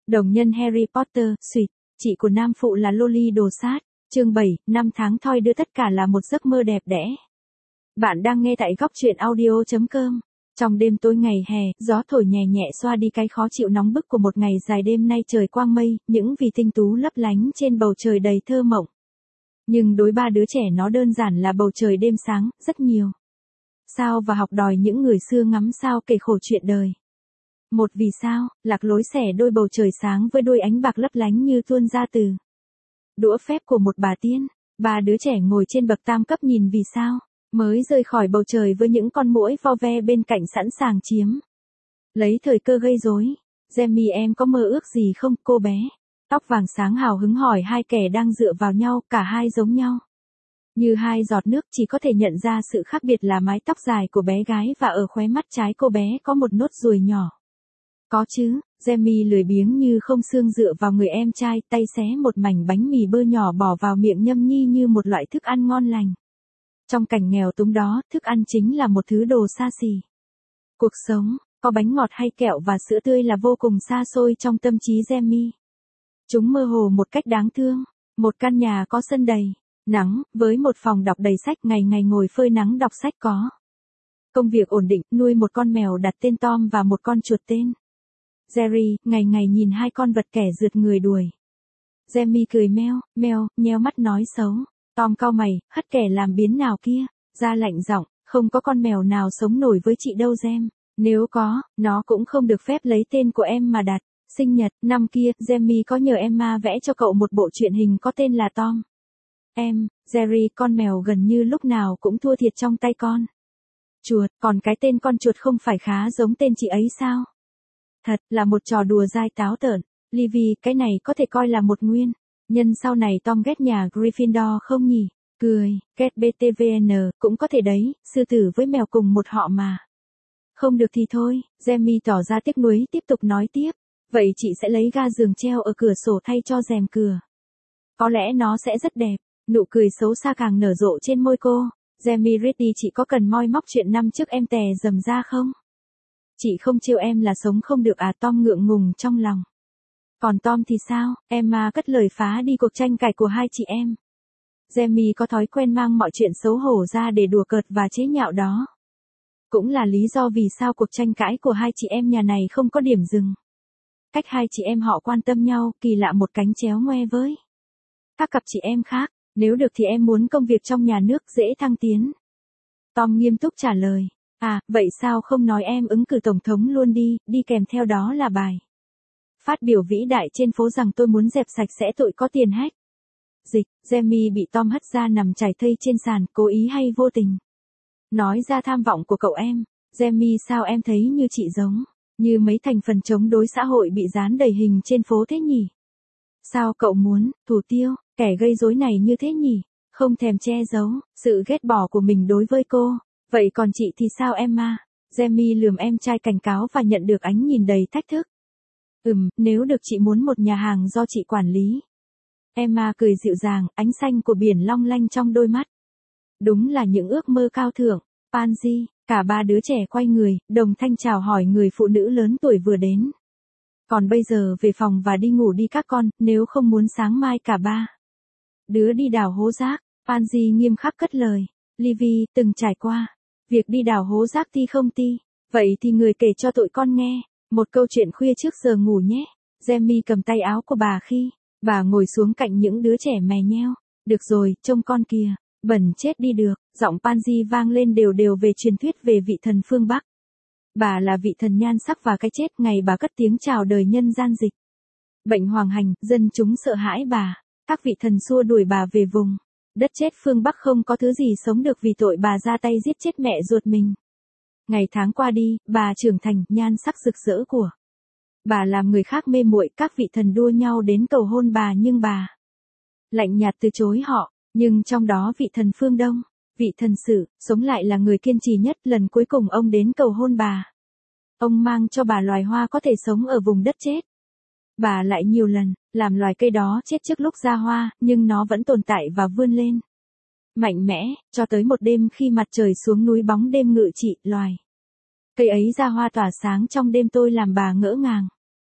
Đồng nhân Harry Potter, Sweet, chị của nam phụ là Loli đồ sát. Chương 7, 5 tháng thoi đưa tất cả là một giấc mơ đẹp đẽ. Bạn đang nghe tại góc truyện audio.com. Trong đêm tối ngày hè, gió thổi nhẹ nhẹ xoa đi cái khó chịu nóng bức của một ngày dài đêm nay trời quang mây, những vì tinh tú lấp lánh trên bầu trời đầy thơ mộng. Nhưng đối ba đứa trẻ nó đơn giản là bầu trời đêm sáng, rất nhiều. Sao và học đòi những người xưa ngắm sao kể khổ chuyện đời. Một vì sao, lạc lối xẻ đôi bầu trời sáng với đôi ánh bạc lấp lánh như tuôn ra từ đũa phép của một bà tiên. Ba đứa trẻ ngồi trên bậc tam cấp nhìn vì sao mới rời khỏi bầu trời với những con muỗi vo ve bên cạnh sẵn sàng chiếm lấy thời cơ gây rối. Jamie em có mơ ước gì không, cô bé? Tóc vàng sáng hào hứng hỏi hai kẻ đang dựa vào nhau, cả hai giống nhau như hai giọt nước, chỉ có thể nhận ra sự khác biệt là mái tóc dài của bé gái và ở khóe mắt trái cô bé có một nốt ruồi nhỏ. Có chứ, Jamie lười biếng như không xương dựa vào người em trai, tay xé một mảnh bánh mì bơ nhỏ bỏ vào miệng nhâm nhi như một loại thức ăn ngon lành. Trong cảnh nghèo túng đó, thức ăn chính là một thứ đồ xa xỉ. Cuộc sống, có bánh ngọt hay kẹo và sữa tươi là vô cùng xa xôi trong tâm trí Jamie. Chúng mơ hồ một cách đáng thương. Một căn nhà có sân đầy nắng, với một phòng đọc đầy sách, ngày ngày ngồi phơi nắng đọc sách, có công việc ổn định, nuôi một con mèo đặt tên Tom và một con chuột tên Jerry, ngày ngày nhìn hai con vật kẻ rượt người đuổi. Jamie cười meo, meo, nheo mắt nói xấu. Tom cau mày, hất kẻ làm biếng nào kia, ra lạnh giọng, không có con mèo nào sống nổi với chị đâu Jem. Nếu có, nó cũng không được phép lấy tên của em mà đặt. Sinh nhật, năm kia, Jamie có nhờ Emma vẽ cho cậu một bộ truyện hình có tên là Tom. Jerry, con mèo gần như lúc nào cũng thua thiệt trong tay con chuột, còn cái tên con chuột không phải khá giống tên chị ấy sao? Thật là một trò đùa dai táo tợn. Livy, cái này có thể coi là một nguyên nhân sau này Tom ghét nhà Gryffindor không nhỉ? Cười, ghét BTVN, cũng có thể đấy, sư tử với mèo cùng một họ mà. Không được thì thôi, Jamie tỏ ra tiếc nuối tiếp tục nói tiếp. Vậy chị sẽ lấy ga giường treo ở cửa sổ thay cho rèm cửa. Có lẽ nó sẽ rất đẹp. Nụ cười xấu xa càng nở rộ trên môi cô. Jamie Reddy, chị có cần moi móc chuyện năm trước em tè dầm ra không? Chị không trêu em là sống không được à? Tom ngượng ngùng trong lòng. Còn Tom thì sao? Emma cất lời phá đi cuộc tranh cãi của hai chị em. Jamie có thói quen mang mọi chuyện xấu hổ ra để đùa cợt và chế nhạo đó. Cũng là lý do vì sao cuộc tranh cãi của hai chị em nhà này không có điểm dừng. Cách hai chị em họ quan tâm nhau, kỳ lạ một cánh chéo ngoe với các cặp chị em khác. Nếu được thì em muốn công việc trong nhà nước dễ thăng tiến. Tom nghiêm túc trả lời. À, vậy sao không nói em ứng cử tổng thống luôn đi kèm theo đó là bài phát biểu vĩ đại trên phố rằng tôi muốn dẹp sạch sẽ tội có tiền hack. Dịch, Jamie bị Tom hất ra nằm chảy thây trên sàn, cố ý hay vô tình nói ra tham vọng của cậu em. Jamie, sao em thấy như chị giống như mấy thành phần chống đối xã hội bị dán đầy hình trên phố thế nhỉ? Sao cậu muốn thủ tiêu kẻ gây rối này như thế nhỉ? Không thèm che giấu sự ghét bỏ của mình đối với cô. Vậy còn chị thì sao Emma? Jamie lườm em trai cảnh cáo và nhận được ánh nhìn đầy thách thức. Nếu được chị muốn một nhà hàng do chị quản lý. Emma cười dịu dàng, ánh xanh của biển long lanh trong đôi mắt. Đúng là những ước mơ cao thượng. Pansy, cả ba đứa trẻ quay người, đồng thanh chào hỏi người phụ nữ lớn tuổi vừa đến. Còn bây giờ về phòng và đi ngủ đi các con, nếu không muốn sáng mai cả ba đứa đi đào hố rác. Pansy nghiêm khắc cất lời. Livy, từng trải qua việc đi đào hố rác ti không ti? Vậy thì người kể cho tụi con nghe một câu chuyện khuya trước giờ ngủ nhé. Jamie cầm tay áo của bà khi bà ngồi xuống cạnh những đứa trẻ mè nheo. Được rồi, trông con kìa, bẩn chết đi được. Giọng Pansy vang lên đều đều về truyền thuyết về vị thần phương Bắc. Bà là vị thần nhan sắc và cái chết, ngày bà cất tiếng chào đời nhân gian dịch bệnh hoành hành, dân chúng sợ hãi bà. Các vị thần xua đuổi bà về vùng đất chết phương Bắc, không có thứ gì sống được vì tội bà ra tay giết chết mẹ ruột mình. Ngày tháng qua đi, bà trưởng thành, nhan sắc rực rỡ của bà làm người khác mê muội, các vị thần đua nhau đến cầu hôn bà nhưng bà lạnh nhạt từ chối họ. Nhưng trong đó vị thần phương Đông, vị thần Sử, sống lại là người kiên trì nhất. Lần cuối cùng ông đến cầu hôn bà, ông mang cho bà loài hoa có thể sống ở vùng đất chết. Bà lại nhiều lần làm loài cây đó chết trước lúc ra hoa, nhưng nó vẫn tồn tại và vươn lên mạnh mẽ, cho tới một đêm khi mặt trời xuống núi bóng đêm ngự trị, loài cây ấy ra hoa tỏa sáng trong đêm, tôi làm bà ngỡ ngàng.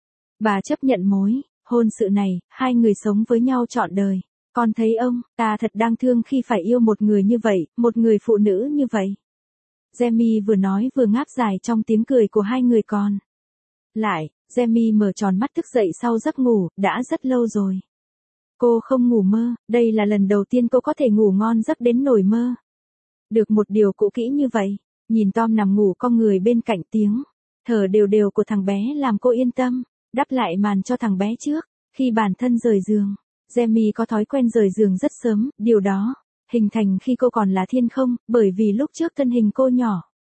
Bà chấp nhận mối hôn sự này, hai người sống với nhau trọn đời. Con thấy ông, ta thật đáng thương khi phải yêu một người như vậy, một người phụ nữ như vậy. Jamie vừa nói vừa ngáp dài trong tiếng cười của hai người con. Lại, Jamie mở tròn mắt thức dậy sau giấc ngủ, đã rất lâu rồi. Cô không ngủ mơ, đây là lần đầu tiên cô có thể ngủ ngon giấc đến nổi mơ. Được một điều cũ kỹ như vậy, nhìn Tom nằm ngủ con người bên cạnh tiếng thở đều đều của thằng bé làm cô yên tâm, đắp lại màn cho thằng bé trước, khi bản thân rời giường. Jamie có thói quen rời giường rất sớm, điều đó hình thành khi cô còn là thiên không, bởi vì lúc trước thân hình cô nhỏ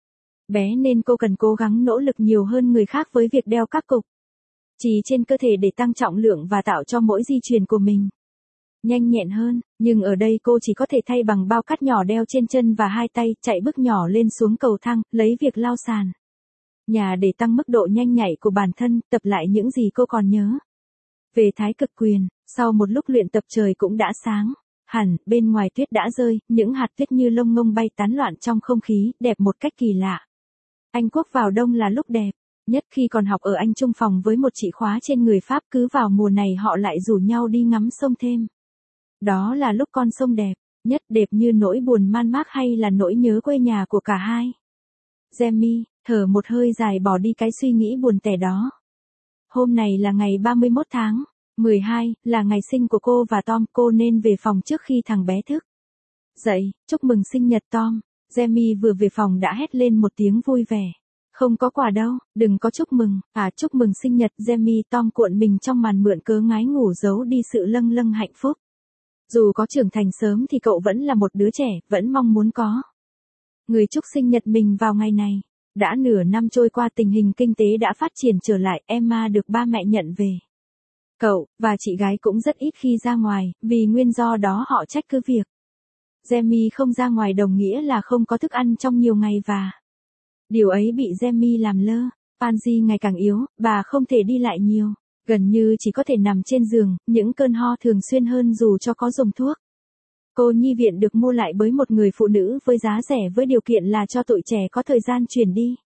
bé nên cô cần cố gắng nỗ lực nhiều hơn người khác với việc đeo các cục chì trên cơ thể để tăng trọng lượng và tạo cho mỗi di chuyển của mình nhanh nhẹn hơn, nhưng ở đây cô chỉ có thể thay bằng bao cát nhỏ đeo trên chân và hai tay, chạy bước nhỏ lên xuống cầu thang, lấy việc lau sàn nhà để tăng mức độ nhanh nhạy của bản thân, tập lại những gì cô còn nhớ. Về thái cực quyền, sau một lúc luyện tập trời cũng đã sáng hẳn, bên ngoài tuyết đã rơi, những hạt tuyết như lông ngông bay tán loạn trong không khí, đẹp một cách kỳ lạ. Anh Quốc vào đông là lúc đẹp nhất, khi còn học ở Anh chung phòng với một chị khóa trên người Pháp, cứ vào mùa này họ lại rủ nhau đi ngắm sông thêm. Đó là lúc con sông đẹp nhất, đẹp như nỗi buồn man mác hay là nỗi nhớ quê nhà của cả hai. Jamie thở một hơi dài bỏ đi cái suy nghĩ buồn tẻ đó. Hôm này là ngày 31 tháng 12, là ngày sinh của cô và Tom, cô nên về phòng trước khi thằng bé thức dậy. Chúc mừng sinh nhật Tom. Jamie vừa về phòng đã hét lên một tiếng vui vẻ. Không có quà đâu, đừng có chúc mừng, chúc mừng sinh nhật. Jamie Tom cuộn mình trong màn mượn cớ ngái ngủ giấu đi sự lâng lâng hạnh phúc. Dù có trưởng thành sớm thì cậu vẫn là một đứa trẻ, vẫn mong muốn có người chúc sinh nhật mình vào ngày này. Đã nửa năm trôi qua, tình hình kinh tế đã phát triển trở lại, Emma được ba mẹ nhận về. Cậu và chị gái cũng rất ít khi ra ngoài, vì nguyên do đó họ trách cứ việc Jamie không ra ngoài đồng nghĩa là không có thức ăn trong nhiều ngày và điều ấy bị Jamie làm lơ. Pansy ngày càng yếu, bà không thể đi lại nhiều, gần như chỉ có thể nằm trên giường, những cơn ho thường xuyên hơn dù cho có dùng thuốc. Cô nhi viện được mua lại bởi một người phụ nữ với giá rẻ với điều kiện là cho tụi trẻ có thời gian chuyển đi.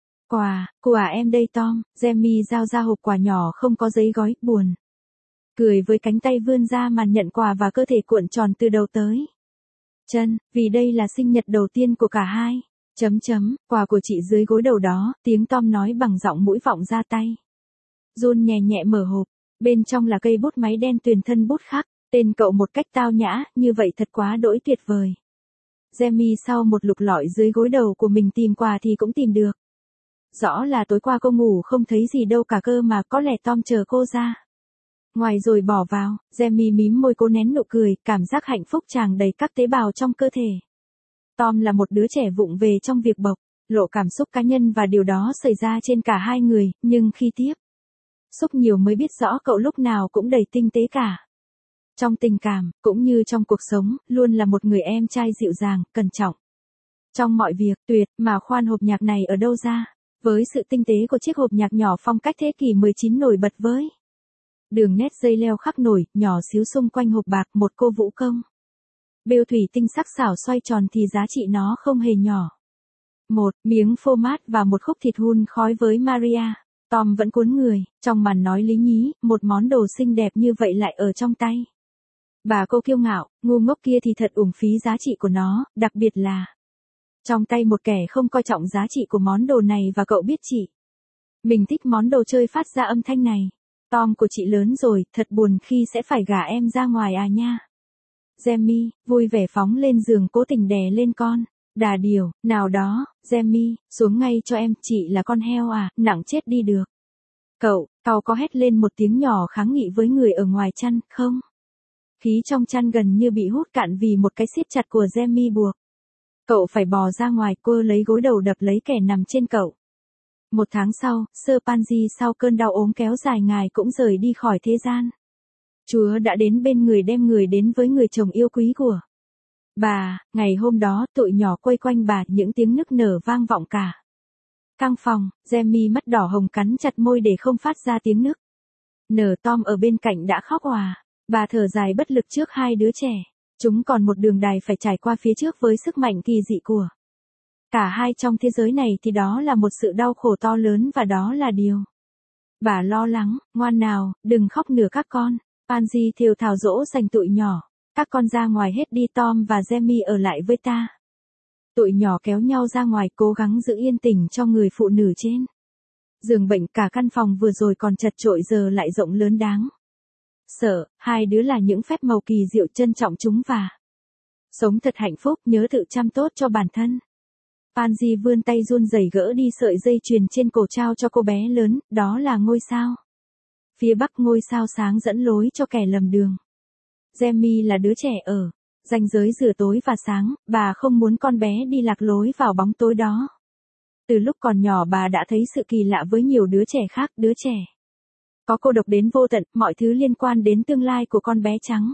Quà em đây Tom. Jamie giao ra hộp quà nhỏ không có giấy gói, buồn cười với cánh tay vươn ra màn nhận quà và cơ thể cuộn tròn từ đầu tới chân, vì đây là sinh nhật đầu tiên của cả hai. Quà của chị dưới gối đầu đó, tiếng Tom nói bằng giọng mũi vọng ra tay. Jun nhẹ nhẹ mở hộp, bên trong là cây bút máy đen tuyền thân bút khắc tên cậu một cách tao nhã, như vậy thật quá đỗi tuyệt vời. Jamie sau một lục lọi dưới gối đầu của mình tìm quà thì cũng tìm được. Rõ là tối qua cô ngủ không thấy gì đâu cả cơ mà, có lẽ Tom chờ cô ra ngoài rồi bỏ vào. Jamie mím môi cố nén nụ cười, cảm giác hạnh phúc tràn đầy các tế bào trong cơ thể. Tom là một đứa trẻ vụng về trong việc bộc lộ cảm xúc cá nhân và điều đó xảy ra trên cả hai người, nhưng khi tiếp xúc nhiều mới biết rõ cậu lúc nào cũng đầy tinh tế cả. Trong tình cảm, cũng như trong cuộc sống, luôn là một người em trai dịu dàng, cẩn trọng trong mọi việc. Tuyệt, mà khoan, hộp nhạc này ở đâu ra? Với sự tinh tế của chiếc hộp nhạc nhỏ phong cách thế kỷ 19 nổi bật với đường nét dây leo khắc nổi, nhỏ xíu xung quanh hộp bạc, một cô vũ công bêu thủy tinh sắc sảo xoay tròn thì giá trị nó không hề nhỏ. Một miếng phô mát và một khúc thịt hun khói với Maria. Tom vẫn cuốn người, trong màn nói lý nhí, một món đồ xinh đẹp như vậy lại ở trong tay bà cô kiêu ngạo, ngu ngốc kia thì thật uổng phí giá trị của nó, đặc biệt là trong tay một kẻ không coi trọng giá trị của món đồ này. Và cậu biết chị mình thích món đồ chơi phát ra âm thanh này. Tom của chị lớn rồi, thật buồn khi sẽ phải gả em ra ngoài nha. Jamie vui vẻ phóng lên giường, cố tình đè lên con đà điểu nào đó. Jamie xuống ngay cho em, chị là con heo nặng chết đi được. Cậu có hét lên một tiếng nhỏ kháng nghị với người ở ngoài chăn, không. Khí trong chăn gần như bị hút cạn vì một cái siết chặt của Jamie buộc cậu phải bò ra ngoài. Cô lấy gối đầu đập lấy kẻ nằm trên cậu. Một tháng sau, Sir Pansy sau cơn đau ốm kéo dài ngài cũng rời đi khỏi thế gian. Chúa đã đến bên người, đem người đến với người chồng yêu quý của bà. Ngày hôm đó, tụi nhỏ quây quanh bà, những tiếng nức nở vang vọng cả căn phòng. Jamie mắt đỏ hồng cắn chặt môi để không phát ra tiếng nức nở. Tom ở bên cạnh đã khóc òa. Bà thở dài bất lực trước hai đứa trẻ. Chúng còn một đường đài phải trải qua phía trước với sức mạnh kỳ dị của cả hai trong thế giới này thì đó là một sự đau khổ to lớn và đó là điều Bà lo lắng, ngoan nào, đừng khóc nữa các con. Pansy thều thào dỗ dành tụi nhỏ. Các con ra ngoài hết đi, Tom và Jamie ở lại với ta. Tụi nhỏ kéo nhau ra ngoài cố gắng giữ yên tĩnh cho người phụ nữ trên giường bệnh. Cả căn phòng vừa rồi còn chật chội giờ lại rộng lớn đáng sợ. Hai đứa là những phép màu kỳ diệu, trân trọng chúng và sống thật hạnh phúc, nhớ tự chăm tốt cho bản thân. Pansy vươn tay run rẩy gỡ đi sợi dây chuyền trên cổ trao cho cô bé lớn, đó là ngôi sao. Phía bắc, ngôi sao sáng dẫn lối cho kẻ lầm đường. Jamie là đứa trẻ ở ranh giới giữa tối và sáng, bà không muốn con bé đi lạc lối vào bóng tối đó. Từ lúc còn nhỏ bà đã thấy sự kỳ lạ với nhiều đứa trẻ khác, đứa trẻ có cô độc đến vô tận, mọi thứ liên quan đến tương lai của con bé trắng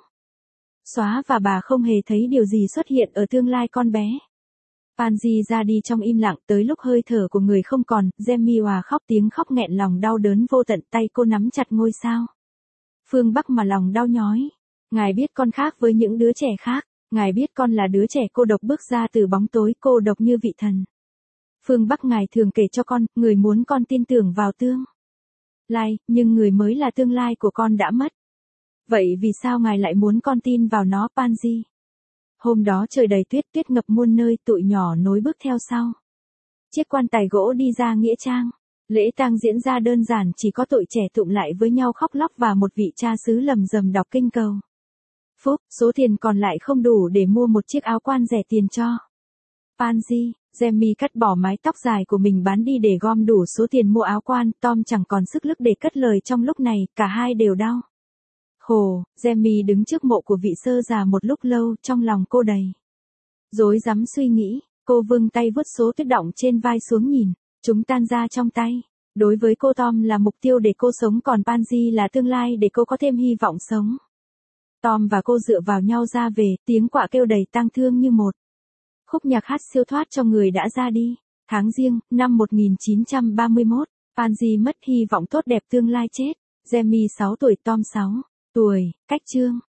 xóa và bà không hề thấy điều gì xuất hiện ở tương lai con bé. Pansy ra đi trong im lặng, tới lúc hơi thở của người không còn, Jamie òa khóc, tiếng khóc nghẹn lòng đau đớn vô tận, tay cô nắm chặt ngôi sao phương Bắc mà lòng đau nhói. Ngài biết con khác với những đứa trẻ khác, Ngài biết con là đứa trẻ cô độc bước ra từ bóng tối, cô độc như vị thần phương Bắc. Ngài thường kể cho con, người muốn con tin tưởng vào tương lai, nhưng người mới là tương lai của con đã mất. Vậy vì sao Ngài lại muốn con tin vào nó, Pansy? Hôm đó trời đầy tuyết, tuyết ngập muôn nơi, tụi nhỏ nối bước theo sau chiếc quan tài gỗ đi ra nghĩa trang. Lễ tang diễn ra đơn giản, chỉ có tụi trẻ tụm lại với nhau khóc lóc và một vị cha xứ lầm rầm đọc kinh cầu phúc. Số tiền còn lại không đủ để mua một chiếc áo quan rẻ tiền cho Pansy. Jamie cắt bỏ mái tóc dài của mình bán đi để gom đủ số tiền mua áo quan. Tom chẳng còn sức lực để cất lời trong lúc này, cả hai đều đau khổ. Jamie đứng trước mộ của vị sơ già một lúc lâu, trong lòng cô đầy rối rắm suy nghĩ. Cô vươn tay vuốt số tuyết đọng trên vai xuống nhìn chúng tan ra trong tay. Đối với cô, Tom là mục tiêu để cô sống, còn Pansy là tương lai để cô có thêm hy vọng sống. Tom và cô dựa vào nhau ra về, tiếng quạ kêu đầy tang thương như một khúc nhạc hát siêu thoát cho người đã ra đi. Tháng Giêng, năm 1931, Pansy mất hy vọng tốt đẹp, tương lai chết. Jamie 6 tuổi, Tom 6 tuổi, cách chương.